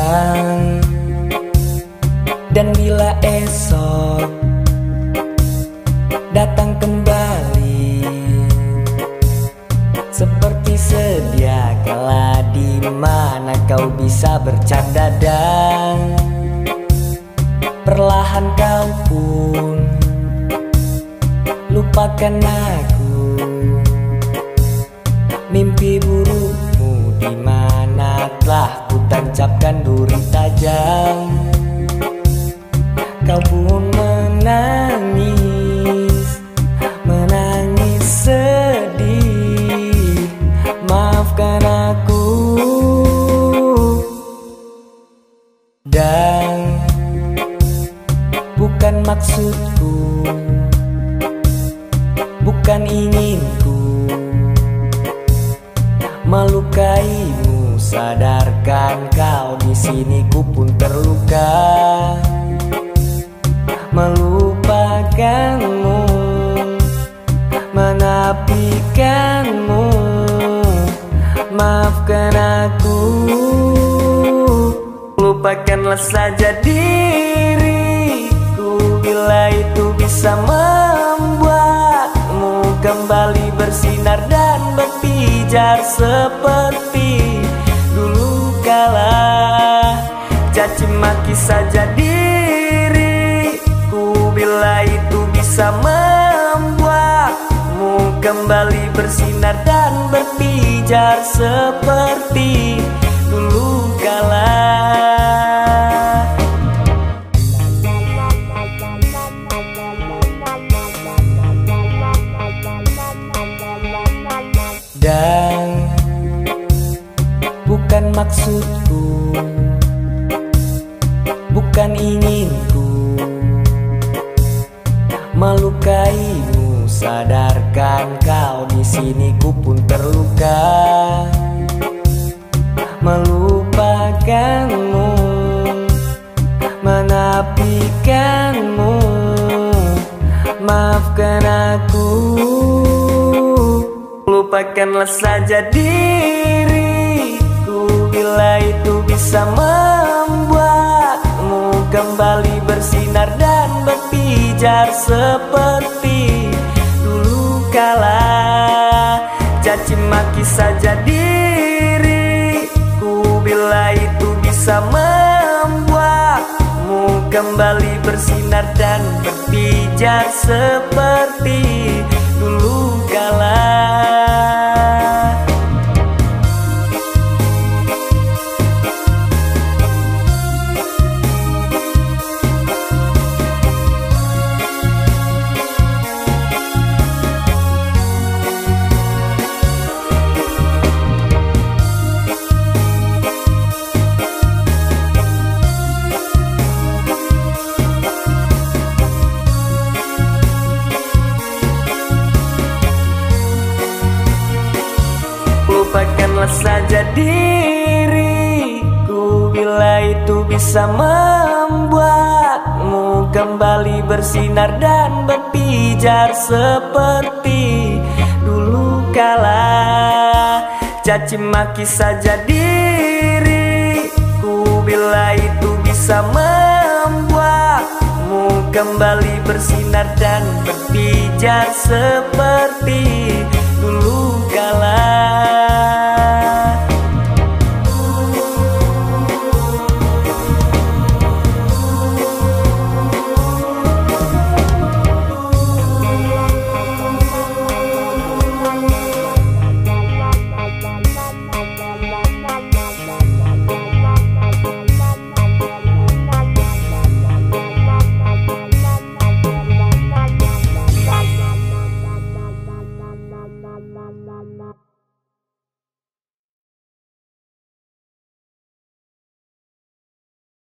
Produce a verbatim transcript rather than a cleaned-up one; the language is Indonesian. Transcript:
datang. Dan bila esok datang kembali, seperti sedia kala di mana kau bisa bercanda dan perlahan kau pun lupakan aku. Mimpi burukmu di mana telah ku tancapkan duri tajam. Kau pun menangis, menangis sedih. Maafkan aku. Dan bukan maksudku, bukan inginku melukaimu. Sadarkan kau di sini ku pun terluka. Melupakanmu, menapikanmu. Maafkan aku. Lupakanlah saja diriku bila itu bisa membuatmu kembali bersinar dan berpijar seperti dulu kala. Caci maki saja diriku bila itu bisa membuatmu kembali bersinar dan berpijar seperti dulu kala. Dan bukan maksudku, bukan inginku melukaimu. Sadarkan kau di sini ku pun terluka. Melupakanmu, menapikanmu. Maafkan aku. Lupakanlah saja diriku bila itu bisa membuatmu kembali bersinar dan berpijar seperti dulu kala. Caci maki saja diriku bila itu bisa membuatmu kembali bersinar dan berpijar seperti dulu kala. Lupakanlah saja diriku bila itu bisa membuatmu kembali bersinar dan berpijar seperti dulu kala. Caci maki saja diriku bila itu bisa membuatmu kembali bersinar dan berpijar seperti